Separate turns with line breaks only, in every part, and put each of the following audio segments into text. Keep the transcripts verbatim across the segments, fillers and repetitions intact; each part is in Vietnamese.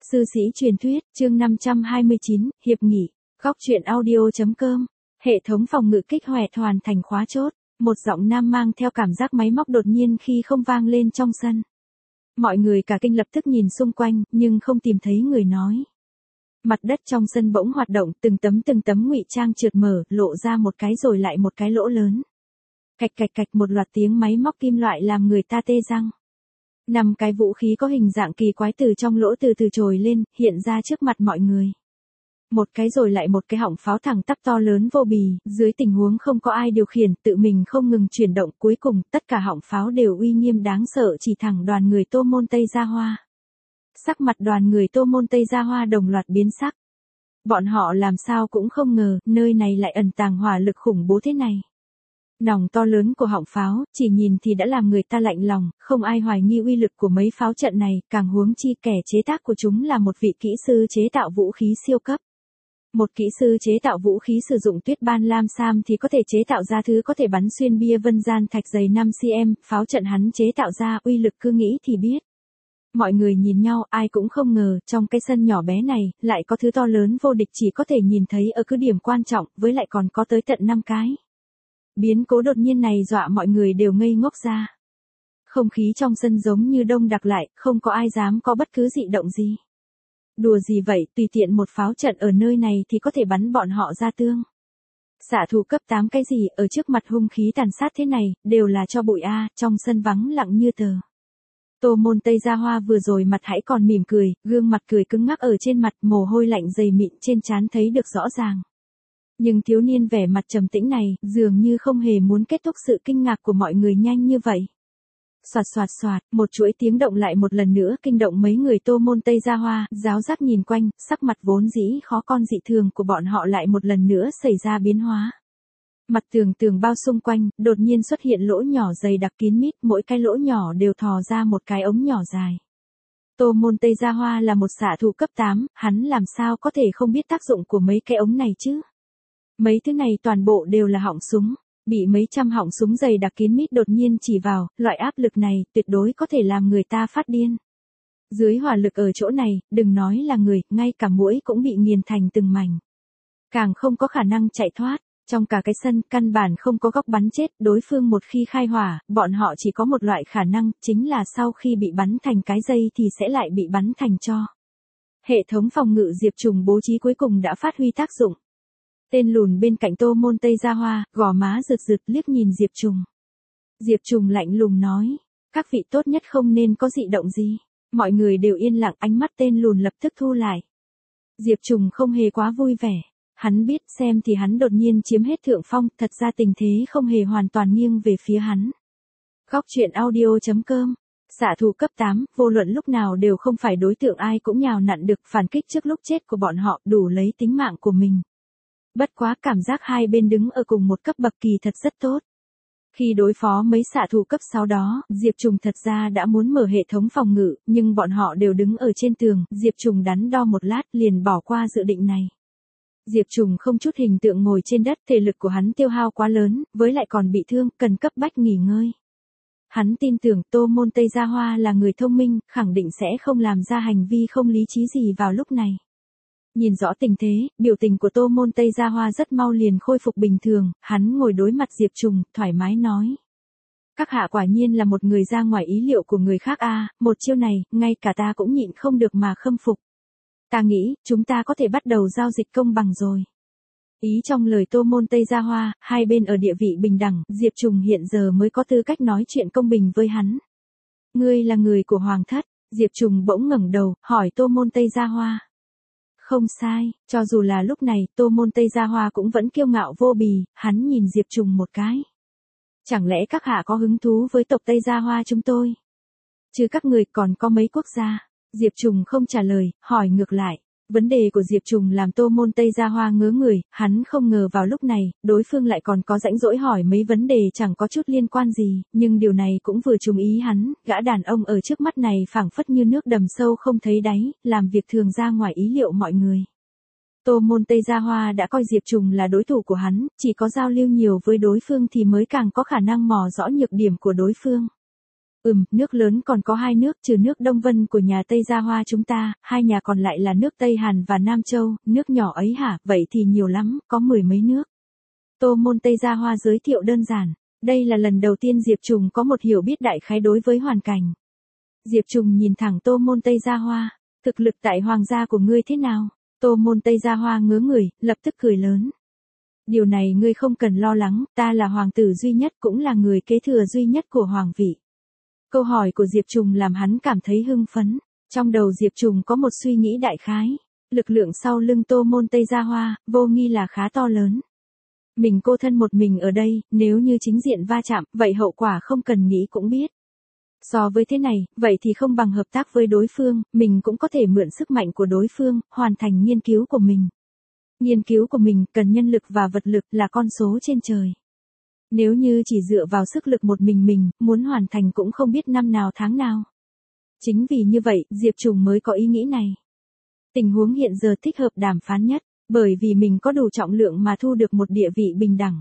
Sư sĩ truyền thuyết, chương năm trăm hai mươi chín, hiệp nghị, góc truyện audio.com. Hệ thống phòng ngự kích hoạt hoàn thành khóa chốt. Một giọng nam mang theo cảm giác máy móc đột nhiên khi không vang lên trong sân. Mọi người cả kinh lập tức nhìn xung quanh, nhưng không tìm thấy người nói. Mặt đất trong sân bỗng hoạt động, từng tấm từng tấm ngụy trang trượt mở, lộ ra một cái rồi lại một cái lỗ lớn. Cạch cạch cạch, một loạt tiếng máy móc kim loại làm người ta tê răng. Năm cái vũ khí có hình dạng kỳ quái từ trong lỗ từ từ trồi lên, hiện ra trước mặt mọi người. Một cái rồi lại một cái họng pháo thẳng tắp to lớn vô bì, dưới tình huống không có ai điều khiển, tự mình không ngừng chuyển động, cuối cùng tất cả họng pháo đều uy nghiêm đáng sợ chỉ thẳng đoàn người Tô Môn Tây Gia Hoa. Sắc mặt đoàn người Tô Môn Tây Gia Hoa đồng loạt biến sắc. Bọn họ làm sao cũng không ngờ, nơi này lại ẩn tàng hỏa lực khủng bố thế này. Nòng to lớn của họng pháo, chỉ nhìn thì đã làm người ta lạnh lòng, không ai hoài nghi uy lực của mấy pháo trận này, càng huống chi kẻ chế tác của chúng là một vị kỹ sư chế tạo vũ khí siêu cấp. Một kỹ sư chế tạo vũ khí sử dụng tuyết ban lam sam thì có thể chế tạo ra thứ có thể bắn xuyên bia vân gian thạch dày năm xăng-ti-mét, pháo trận hắn chế tạo ra uy lực cứ nghĩ thì biết. Mọi người nhìn nhau, ai cũng không ngờ, trong cái sân nhỏ bé này, lại có thứ to lớn vô địch chỉ có thể nhìn thấy ở cứ điểm quan trọng, với lại còn có tới tận năm cái. Biến cố đột nhiên này dọa mọi người đều ngây ngốc ra. Không khí trong sân giống như đông đặc lại, không có ai dám có bất cứ dị động gì. Đùa gì vậy, tùy tiện một pháo trận ở nơi này thì có thể bắn bọn họ ra tương. Xạ thủ cấp tám cái gì, ở trước mặt hung khí tàn sát thế này, đều là cho bụi a, trong sân vắng lặng như tờ. Tô Môn Tây Gia Hoa vừa rồi mặt hãy còn mỉm cười, gương mặt cười cứng ngắc ở trên mặt, mồ hôi lạnh dày mịn trên trán thấy được rõ ràng. Nhưng thiếu niên vẻ mặt trầm tĩnh này, dường như không hề muốn kết thúc sự kinh ngạc của mọi người nhanh như vậy. Soạt soạt soạt, một chuỗi tiếng động lại một lần nữa kinh động mấy người Tô Môn Tây Gia Hoa, giáo giác nhìn quanh, sắc mặt vốn dĩ khó con dị thường của bọn họ lại một lần nữa xảy ra biến hóa. Mặt tường tường bao xung quanh, đột nhiên xuất hiện lỗ nhỏ dày đặc kín mít, mỗi cái lỗ nhỏ đều thò ra một cái ống nhỏ dài. Tô Môn Tây Gia Hoa là một xạ thủ cấp tám, hắn làm sao có thể không biết tác dụng của mấy cái ống này chứ? Mấy thứ này toàn bộ đều là họng súng, bị mấy trăm họng súng dày đặc kín mít đột nhiên chỉ vào, loại áp lực này tuyệt đối có thể làm người ta phát điên. Dưới hỏa lực ở chỗ này, đừng nói là người, ngay cả muỗi cũng bị nghiền thành từng mảnh. Càng không có khả năng chạy thoát, trong cả cái sân, căn bản không có góc bắn chết, đối phương một khi khai hỏa, bọn họ chỉ có một loại khả năng, chính là sau khi bị bắn thành cái dây thì sẽ lại bị bắn thành tro. Hệ thống phòng ngự Diệp Trùng bố trí cuối cùng đã phát huy tác dụng. Tên lùn bên cạnh Tô Môn Tây Gia Hoa, gò má rực rực liếc nhìn Diệp Trùng. Diệp Trùng lạnh lùng nói, các vị tốt nhất không nên có dị động gì. Mọi người đều yên lặng, ánh mắt tên lùn lập tức thu lại. Diệp Trùng không hề quá vui vẻ. Hắn biết xem thì hắn đột nhiên chiếm hết thượng phong, thật ra tình thế không hề hoàn toàn nghiêng về phía hắn. Góc truyện audio.com. Xạ thủ cấp tám, vô luận lúc nào đều không phải đối tượng ai cũng nhào nặn được phản kích trước lúc chết của bọn họ, đủ lấy tính mạng của mình. Bất quá cảm giác hai bên đứng ở cùng một cấp bậc kỳ thật rất tốt. Khi đối phó mấy xạ thủ cấp sáu đó, Diệp Trùng thật ra đã muốn mở hệ thống phòng ngự, nhưng bọn họ đều đứng ở trên tường, Diệp Trùng đắn đo một lát liền bỏ qua dự định này. Diệp Trùng không chút hình tượng ngồi trên đất, thể lực của hắn tiêu hao quá lớn, với lại còn bị thương, cần cấp bách nghỉ ngơi. Hắn tin tưởng Tô Môn Tây Gia Hoa là người thông minh, khẳng định sẽ không làm ra hành vi không lý trí gì vào lúc này. Nhìn rõ tình thế, biểu tình của Tô Môn Tây Gia Hoa rất mau liền khôi phục bình thường, hắn ngồi đối mặt Diệp Trùng, thoải mái nói. Các hạ quả nhiên là một người ra ngoài ý liệu của người khác a, một chiêu này, ngay cả ta cũng nhịn không được mà khâm phục. Ta nghĩ, chúng ta có thể bắt đầu giao dịch công bằng rồi. Ý trong lời Tô Môn Tây Gia Hoa, hai bên ở địa vị bình đẳng, Diệp Trùng hiện giờ mới có tư cách nói chuyện công bình với hắn. Ngươi là người của Hoàng thất, Diệp Trùng bỗng ngẩng đầu, hỏi Tô Môn Tây Gia Hoa. Không sai, cho dù là lúc này, Tô Môn Tây Gia Hoa cũng vẫn kiêu ngạo vô bì, hắn nhìn Diệp Trùng một cái. Chẳng lẽ các hạ có hứng thú với tộc Tây Gia Hoa chúng tôi? Chứ các người còn có mấy quốc gia? Diệp Trùng không trả lời, hỏi ngược lại. Vấn đề của Diệp Trùng làm Tô Môn Tây Gia Hoa ngớ người, hắn không ngờ vào lúc này, đối phương lại còn có rãnh rỗi hỏi mấy vấn đề chẳng có chút liên quan gì, nhưng điều này cũng vừa trùng ý hắn, gã đàn ông ở trước mắt này phảng phất như nước đầm sâu không thấy đáy, làm việc thường ra ngoài ý liệu mọi người. Tô Môn Tây Gia Hoa đã coi Diệp Trùng là đối thủ của hắn, chỉ có giao lưu nhiều với đối phương thì mới càng có khả năng mò rõ nhược điểm của đối phương. Ừm, nước lớn còn có hai nước, trừ nước Đông Vân của nhà Tây Gia Hoa chúng ta, hai nhà còn lại là nước Tây Hàn và Nam Châu, nước nhỏ ấy hả, vậy thì nhiều lắm, có mười mấy nước. Tô Môn Tây Gia Hoa giới thiệu đơn giản. Đây là lần đầu tiên Diệp Trùng có một hiểu biết đại khái đối với hoàn cảnh. Diệp Trùng nhìn thẳng Tô Môn Tây Gia Hoa, thực lực tại hoàng gia của ngươi thế nào? Tô Môn Tây Gia Hoa ngớ người, lập tức cười lớn. Điều này ngươi không cần lo lắng, ta là hoàng tử duy nhất cũng là người kế thừa duy nhất của hoàng vị. Câu hỏi của Diệp Trùng làm hắn cảm thấy hưng phấn. Trong đầu Diệp Trùng có một suy nghĩ đại khái. Lực lượng sau lưng Tô Môn Tây Gia Hoa, vô nghi là khá to lớn. Mình cô thân một mình ở đây, nếu như chính diện va chạm, vậy hậu quả không cần nghĩ cũng biết. So với thế này, vậy thì không bằng hợp tác với đối phương, mình cũng có thể mượn sức mạnh của đối phương, hoàn thành nghiên cứu của mình. Nghiên cứu của mình cần nhân lực và vật lực là con số trên trời. Nếu như chỉ dựa vào sức lực một mình mình, muốn hoàn thành cũng không biết năm nào tháng nào. Chính vì như vậy, Diệp Trùng mới có ý nghĩ này. Tình huống hiện giờ thích hợp đàm phán nhất, bởi vì mình có đủ trọng lượng mà thu được một địa vị bình đẳng.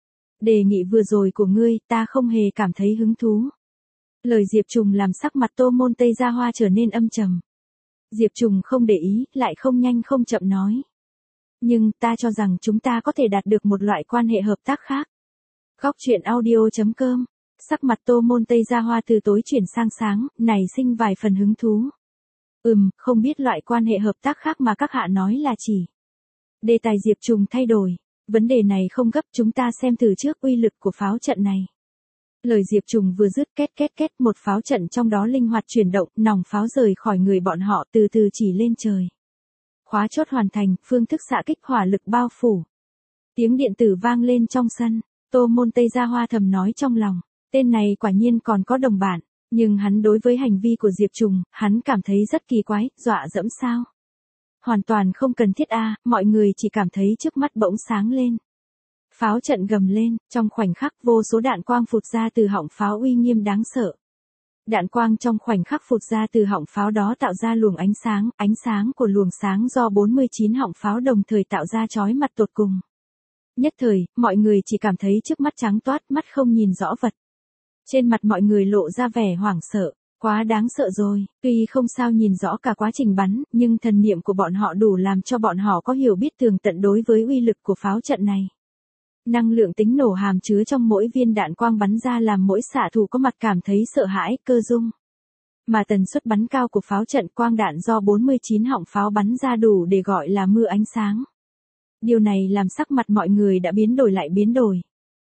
Đề nghị vừa rồi của ngươi, ta không hề cảm thấy hứng thú. Lời Diệp Trùng làm sắc mặt Tô Môn Tây Gia Hoa trở nên âm trầm. Diệp Trùng không để ý, lại không nhanh không chậm nói. Nhưng, ta cho rằng chúng ta có thể đạt được một loại quan hệ hợp tác khác. Góc truyện audio chấm com. Sắc mặt Tô Môn Tây Gia Hoa từ tối chuyển sang sáng, nảy sinh vài phần hứng thú. Ừm, không biết loại quan hệ hợp tác khác mà các hạ nói là chỉ. Đề tài Diệp Trùng thay đổi. Vấn đề này không gấp, chúng ta xem từ trước uy lực của pháo trận này. Lời Diệp Trùng vừa dứt, két két két, một pháo trận trong đó linh hoạt chuyển động, nòng pháo rời khỏi người bọn họ từ từ chỉ lên trời. Khóa chốt hoàn thành, phương thức xạ kích hỏa lực bao phủ. Tiếng điện tử vang lên trong sân. Tô Môn Tây Gia Hoa thầm nói trong lòng, tên này quả nhiên còn có đồng bạn, nhưng hắn đối với hành vi của Diệp Trùng, hắn cảm thấy rất kỳ quái, dọa dẫm sao? Hoàn toàn không cần thiết a, mọi người chỉ cảm thấy trước mắt bỗng sáng lên. Pháo trận gầm lên, trong khoảnh khắc vô số đạn quang phụt ra từ họng pháo uy nghiêm đáng sợ. Đạn quang trong khoảnh khắc phụt ra từ họng pháo đó tạo ra luồng ánh sáng, ánh sáng của luồng sáng do bốn mươi chín họng pháo đồng thời tạo ra chói mặt tột cùng. Nhất thời, mọi người chỉ cảm thấy trước mắt trắng toát, mắt không nhìn rõ vật. Trên mặt mọi người lộ ra vẻ hoảng sợ, quá đáng sợ rồi, tuy không sao nhìn rõ cả quá trình bắn, nhưng thần niệm của bọn họ đủ làm cho bọn họ có hiểu biết tường tận đối với uy lực của pháo trận này. Năng lượng tính nổ hàm chứa trong mỗi viên đạn quang bắn ra làm mỗi xạ thủ có mặt cảm thấy sợ hãi, cơ rung. Mà tần suất bắn cao của pháo trận quang đạn do bốn mươi chín họng pháo bắn ra đủ để gọi là mưa ánh sáng. Điều này làm sắc mặt mọi người đã biến đổi lại biến đổi.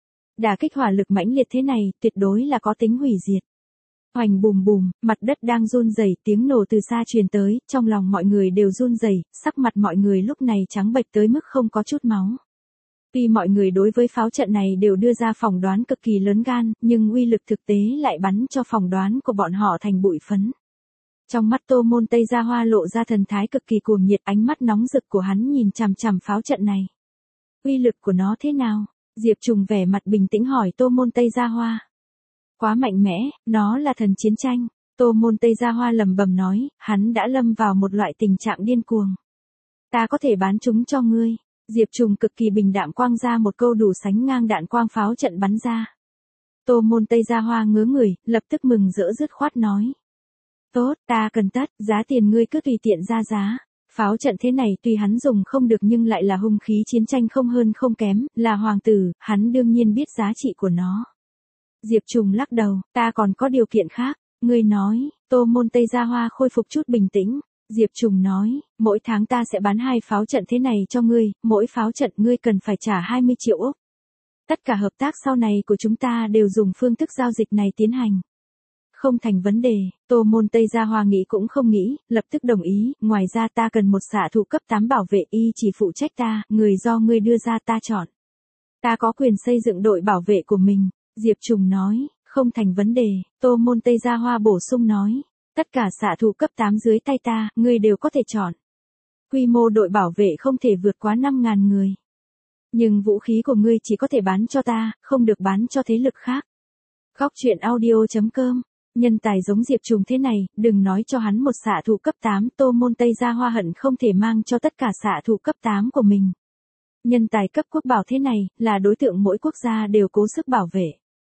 Đả kích hỏa lực mãnh liệt thế này, tuyệt đối là có tính hủy diệt. Hoành bùm bùm, mặt đất đang run rẩy, tiếng nổ từ xa truyền tới, trong lòng mọi người đều run rẩy, sắc mặt mọi người lúc này trắng bệch tới mức không có chút máu. Tuy mọi người đối với pháo trận này đều đưa ra phỏng đoán cực kỳ lớn gan, nhưng uy lực thực tế lại bắn cho phỏng đoán của bọn họ thành bụi phấn. Trong mắt Tô Môn Tây Gia Hoa lộ ra thần thái cực kỳ cuồng nhiệt, ánh mắt nóng rực của hắn nhìn chằm chằm pháo trận này. Uy lực của nó thế nào? Diệp Trùng vẻ mặt bình tĩnh hỏi Tô Môn Tây Gia Hoa. Quá mạnh mẽ, nó là thần chiến tranh. Tô Môn Tây Gia Hoa lẩm bẩm nói, hắn đã lâm vào một loại tình trạng điên cuồng. Ta có thể bán chúng cho ngươi. Diệp Trùng cực kỳ bình đạm quang ra một câu đủ sánh ngang đạn quang pháo trận bắn ra. Tô Môn Tây Gia Hoa ngớ người, lập tức mừng rỡ dứt khoát nói. Tốt, ta cần tất, giá tiền ngươi cứ tùy tiện ra giá. Pháo trận thế này tuy hắn dùng không được nhưng lại là hung khí chiến tranh không hơn không kém, là hoàng tử, hắn đương nhiên biết giá trị của nó. Diệp Trùng lắc đầu, ta còn có điều kiện khác, ngươi nói. Tô Môn Tây Gia Hoa khôi phục chút bình tĩnh. Diệp Trùng nói, mỗi tháng ta sẽ bán hai pháo trận thế này cho ngươi, mỗi pháo trận ngươi cần phải trả hai mươi triệu ốc. Tất cả hợp tác sau này của chúng ta đều dùng phương thức giao dịch này tiến hành. Không thành vấn đề, Tô Môn Tây Gia Hoa nghĩ cũng không nghĩ, lập tức đồng ý, ngoài ra ta cần một xạ thủ cấp tám bảo vệ y chỉ phụ trách ta, người do ngươi đưa ra ta chọn. Ta có quyền xây dựng đội bảo vệ của mình, Diệp Trùng nói, không thành vấn đề, Tô Môn Tây Gia Hoa bổ sung nói. Tất cả xạ thủ cấp tám dưới tay ta, ngươi đều có thể chọn. Quy mô đội bảo vệ không thể vượt quá năm nghìn người. Nhưng vũ khí của ngươi chỉ có thể bán cho ta, không được bán cho thế lực khác. Góc truyện audio chấm com. Nhân tài giống Diệp Trùng thế này, đừng nói cho hắn một xạ thủ cấp tám, Tô Môn Tây Gia Hoa hận không thể mang cho tất cả xạ thủ cấp tám của mình. Nhân tài cấp quốc bảo thế này, là đối tượng mỗi quốc gia đều cố sức bảo vệ.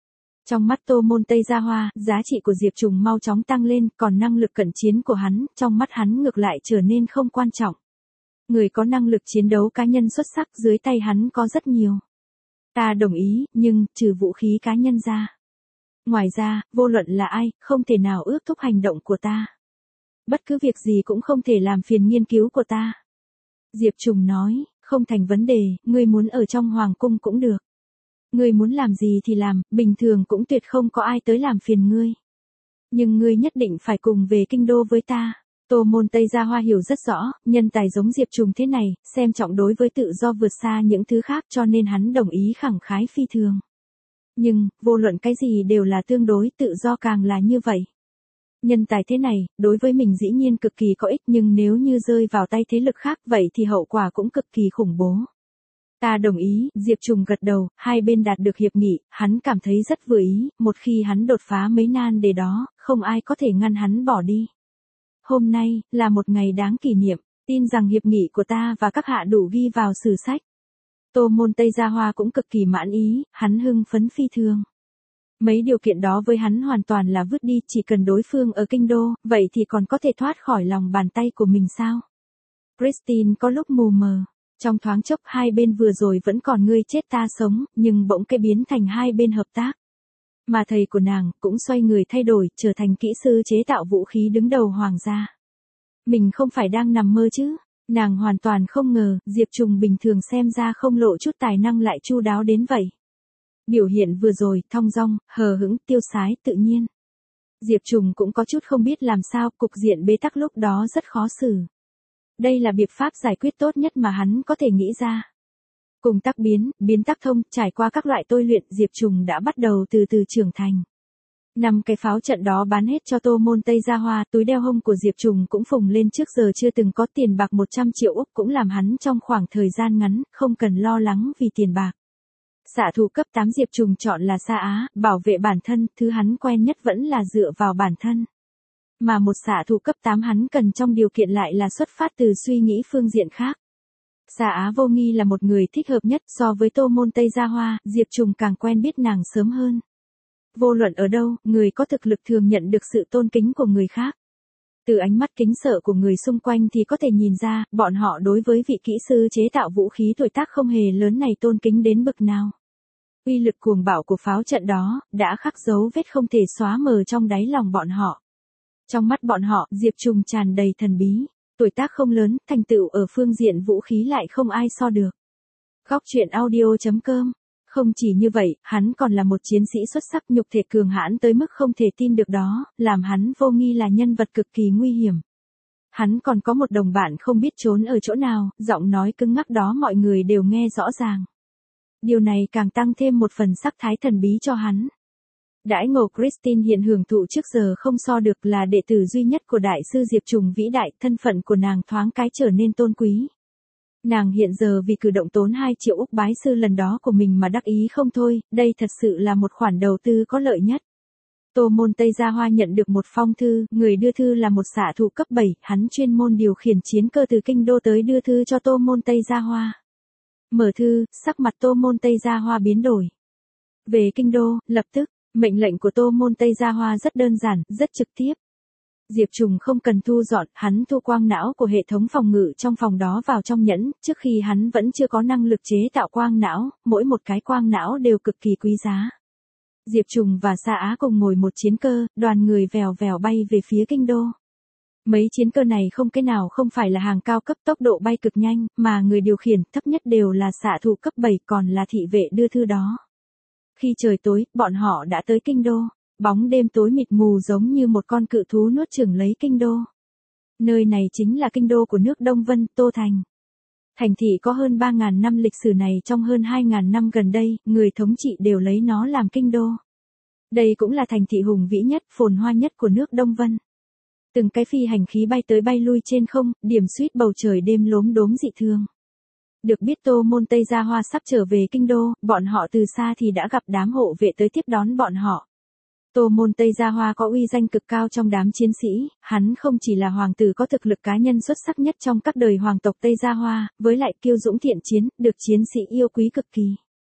Trong mắt Tô Môn Tây Gia Hoa, giá trị của Diệp Trùng mau chóng tăng lên, còn năng lực cận chiến của hắn, trong mắt hắn ngược lại trở nên không quan trọng. Người có năng lực chiến đấu cá nhân xuất sắc dưới tay hắn có rất nhiều. Ta đồng ý, nhưng, trừ vũ khí cá nhân ra. Ngoài ra, vô luận là ai, không thể nào ước thúc hành động của ta. Bất cứ việc gì cũng không thể làm phiền nghiên cứu của ta. Diệp Trùng nói, không thành vấn đề, ngươi muốn ở trong hoàng cung cũng được. Ngươi muốn làm gì thì làm, bình thường cũng tuyệt không có ai tới làm phiền ngươi. Nhưng ngươi nhất định phải cùng về kinh đô với ta. Tô Môn Tây Gia Hoa hiểu rất rõ, nhân tài giống Diệp Trùng thế này, xem trọng đối với tự do vượt xa những thứ khác cho nên hắn đồng ý khẳng khái phi thường. Nhưng, vô luận cái gì đều là tương đối, tự do càng là như vậy. Nhân tài thế này, đối với mình dĩ nhiên cực kỳ có ích nhưng nếu như rơi vào tay thế lực khác vậy thì hậu quả cũng cực kỳ khủng bố. Ta đồng ý, Diệp Trùng gật đầu, hai bên đạt được hiệp nghị, hắn cảm thấy rất vừa ý, một khi hắn đột phá mấy nan đề đó, không ai có thể ngăn hắn bỏ đi. Hôm nay, là một ngày đáng kỷ niệm, tin rằng hiệp nghị của ta và các hạ đủ ghi vào sử sách. Tô Môn Tây Gia Hoa cũng cực kỳ mãn ý, hắn hưng phấn phi thường. Mấy điều kiện đó với hắn hoàn toàn là vứt đi, chỉ cần đối phương ở kinh đô, vậy thì còn có thể thoát khỏi lòng bàn tay của mình sao? Christine có lúc mù mờ, trong thoáng chốc hai bên vừa rồi vẫn còn ngươi chết ta sống, nhưng bỗng cái biến thành hai bên hợp tác. Mà thầy của nàng cũng xoay người thay đổi, trở thành kỹ sư chế tạo vũ khí đứng đầu hoàng gia. Mình không phải đang nằm mơ chứ? Nàng hoàn toàn không ngờ, Diệp Trùng bình thường xem ra không lộ chút tài năng lại chu đáo đến vậy. Biểu hiện vừa rồi, thong dong, hờ hững, tiêu sái, tự nhiên. Diệp Trùng cũng có chút không biết làm sao, cục diện bế tắc lúc đó rất khó xử. Đây là biện pháp giải quyết tốt nhất mà hắn có thể nghĩ ra. Cùng tắc biến, biến tắc thông, trải qua các loại tôi luyện, Diệp Trùng đã bắt đầu từ từ trưởng thành. Năm cái pháo trận đó bán hết cho Tô Môn Tây Gia Hoa, túi đeo hông của Diệp Trùng cũng phồng lên trước giờ chưa từng có tiền bạc một trăm triệu Úc cũng làm hắn trong khoảng thời gian ngắn, không cần lo lắng vì tiền bạc. Xạ thủ cấp tám Diệp Trùng chọn là Sa Á, bảo vệ bản thân, thứ hắn quen nhất vẫn là dựa vào bản thân. Mà một xạ thủ cấp tám hắn cần trong điều kiện lại là xuất phát từ suy nghĩ phương diện khác. Sa Á vô nghi là một người thích hợp nhất so với Tô Môn Tây Gia Hoa, Diệp Trùng càng quen biết nàng sớm hơn. Vô luận ở đâu, người có thực lực thường nhận được sự tôn kính của người khác. Từ ánh mắt kính sợ của người xung quanh thì có thể nhìn ra, bọn họ đối với vị kỹ sư chế tạo vũ khí tuổi tác không hề lớn này tôn kính đến bậc nào. Uy lực cuồng bạo của pháo trận đó, đã khắc dấu vết không thể xóa mờ trong đáy lòng bọn họ. Trong mắt bọn họ, Diệp Trùng tràn đầy thần bí. Tuổi tác không lớn, thành tựu ở phương diện vũ khí lại không ai so được. Góc truyện audio chấm com. Không chỉ như vậy, hắn còn là một chiến sĩ xuất sắc, nhục thể cường hãn tới mức không thể tin được đó, làm hắn vô nghi là nhân vật cực kỳ nguy hiểm. Hắn còn có một đồng bạn không biết trốn ở chỗ nào, giọng nói cứng ngắc đó mọi người đều nghe rõ ràng. Điều này càng tăng thêm một phần sắc thái thần bí cho hắn. Đãi ngộ Christine hiện hưởng thụ trước giờ không so được, là đệ tử duy nhất của đại sư Diệp Trùng vĩ đại, thân phận của nàng thoáng cái trở nên tôn quý. Nàng hiện giờ vì cử động tốn hai triệu Úc bái sư lần đó của mình mà đắc ý không thôi, đây thật sự là một khoản đầu tư có lợi nhất. Tô Môn Tây Gia Hoa nhận được một phong thư, người đưa thư là một xạ thủ cấp bảy, hắn chuyên môn điều khiển chiến cơ từ kinh đô tới đưa thư cho Tô Môn Tây Gia Hoa. Mở thư, sắc mặt Tô Môn Tây Gia Hoa biến đổi. Về kinh đô, lập tức, mệnh lệnh của Tô Môn Tây Gia Hoa rất đơn giản, rất trực tiếp. Diệp Trùng không cần thu dọn, hắn thu quang não của hệ thống phòng ngự trong phòng đó vào trong nhẫn, trước khi hắn vẫn chưa có năng lực chế tạo quang não, mỗi một cái quang não đều cực kỳ quý giá. Diệp Trùng và Sa Á cùng ngồi một chiến cơ, đoàn người vèo vèo bay về phía kinh đô. Mấy chiến cơ này không cái nào không phải là hàng cao cấp, tốc độ bay cực nhanh, mà người điều khiển thấp nhất đều là xạ thủ cấp bảy, còn là thị vệ đưa thư đó. Khi trời tối, bọn họ đã tới kinh đô. Bóng đêm tối mịt mù giống như một con cự thú nuốt chửng lấy kinh đô. Nơi này chính là kinh đô của nước Đông Vân, Tô Thành. Thành thị có hơn ba nghìn năm lịch sử này, trong hơn hai nghìn năm gần đây, người thống trị đều lấy nó làm kinh đô. Đây cũng là thành thị hùng vĩ nhất, phồn hoa nhất của nước Đông Vân. Từng cái phi hành khí bay tới bay lui trên không, điểm suýt bầu trời đêm lốm đốm dị thường. Được biết Tô Môn Tây Gia Hoa sắp trở về kinh đô, bọn họ từ xa thì đã gặp đám hộ vệ tới tiếp đón bọn họ. Tô Môn Tây Gia Hoa có uy danh cực cao trong đám chiến sĩ, hắn không chỉ là hoàng tử có thực lực cá nhân xuất sắc nhất trong các đời hoàng tộc Tây Gia Hoa, với lại kiêu dũng thiện chiến, được chiến sĩ yêu quý cực kỳ.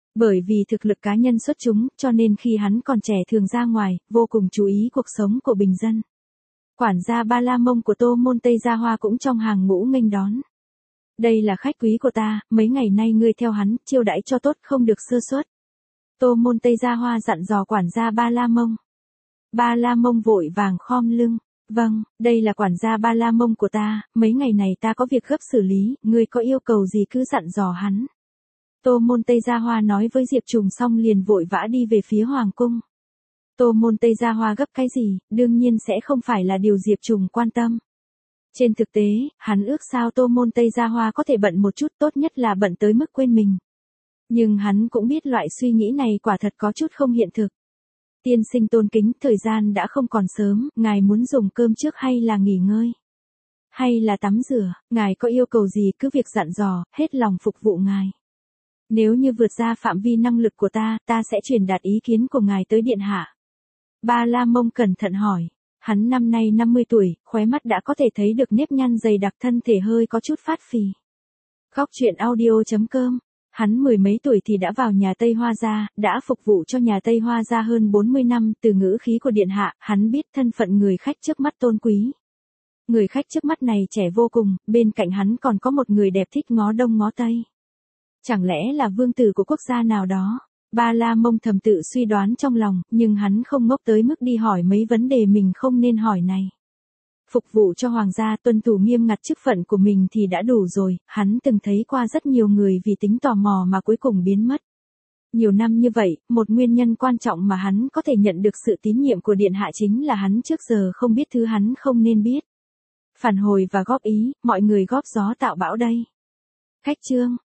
Bởi vì thực lực cá nhân xuất chúng, cho nên khi hắn còn trẻ thường ra ngoài, vô cùng chú ý cuộc sống của bình dân. Quản gia Ba La Mông của Tô Môn Tây Gia Hoa cũng trong hàng ngũ nghênh đón. Đây là khách quý của ta, mấy ngày nay ngươi theo hắn, chiêu đãi cho tốt không được sơ suất. Tô Môn Tây Gia Hoa dặn dò quản gia Ba La Mông. Ba La Mông vội vàng khom lưng. Vâng, đây là quản gia Ba La Mông của ta, mấy ngày này ta có việc gấp xử lý, ngươi có yêu cầu gì cứ dặn dò hắn. Tô Môn Tây Gia Hoa nói với Diệp Trùng xong liền vội vã đi về phía Hoàng cung. Tô Môn Tây Gia Hoa gấp cái gì, đương nhiên sẽ không phải là điều Diệp Trùng quan tâm. Trên thực tế, hắn ước sao Tô Môn Tây Gia Hoa có thể bận một chút, tốt nhất là bận tới mức quên mình. Nhưng hắn cũng biết loại suy nghĩ này quả thật có chút không hiện thực. Tiên sinh tôn kính, thời gian đã không còn sớm, ngài muốn dùng cơm trước hay là nghỉ ngơi? Hay là tắm rửa, ngài có yêu cầu gì cứ việc dặn dò, hết lòng phục vụ ngài. Nếu như vượt ra phạm vi năng lực của ta, ta sẽ truyền đạt ý kiến của ngài tới điện hạ. Ba La Mông cẩn thận hỏi. Hắn năm nay năm mươi tuổi, khóe mắt đã có thể thấy được nếp nhăn dày đặc, thân thể hơi có chút phát phì. Góc truyện audio chấm com. Hắn mười mấy tuổi thì đã vào nhà Tây Hoa gia, đã phục vụ cho nhà Tây Hoa gia hơn bốn mươi năm, từ ngữ khí của điện hạ, hắn biết thân phận người khách trước mắt tôn quý. Người khách trước mắt này trẻ vô cùng, bên cạnh hắn còn có một người đẹp thích ngó đông ngó tây. Chẳng lẽ là vương tử của quốc gia nào đó? Ba La Mông thầm tự suy đoán trong lòng, nhưng hắn không ngốc tới mức đi hỏi mấy vấn đề mình không nên hỏi này. Phục vụ cho hoàng gia, tuân thủ nghiêm ngặt chức phận của mình thì đã đủ rồi, hắn từng thấy qua rất nhiều người vì tính tò mò mà cuối cùng biến mất. Nhiều năm như vậy, một nguyên nhân quan trọng mà hắn có thể nhận được sự tín nhiệm của điện hạ chính là hắn trước giờ không biết thứ hắn không nên biết. Phản hồi và góp ý, mọi người góp gió tạo bão đây. Khách chương.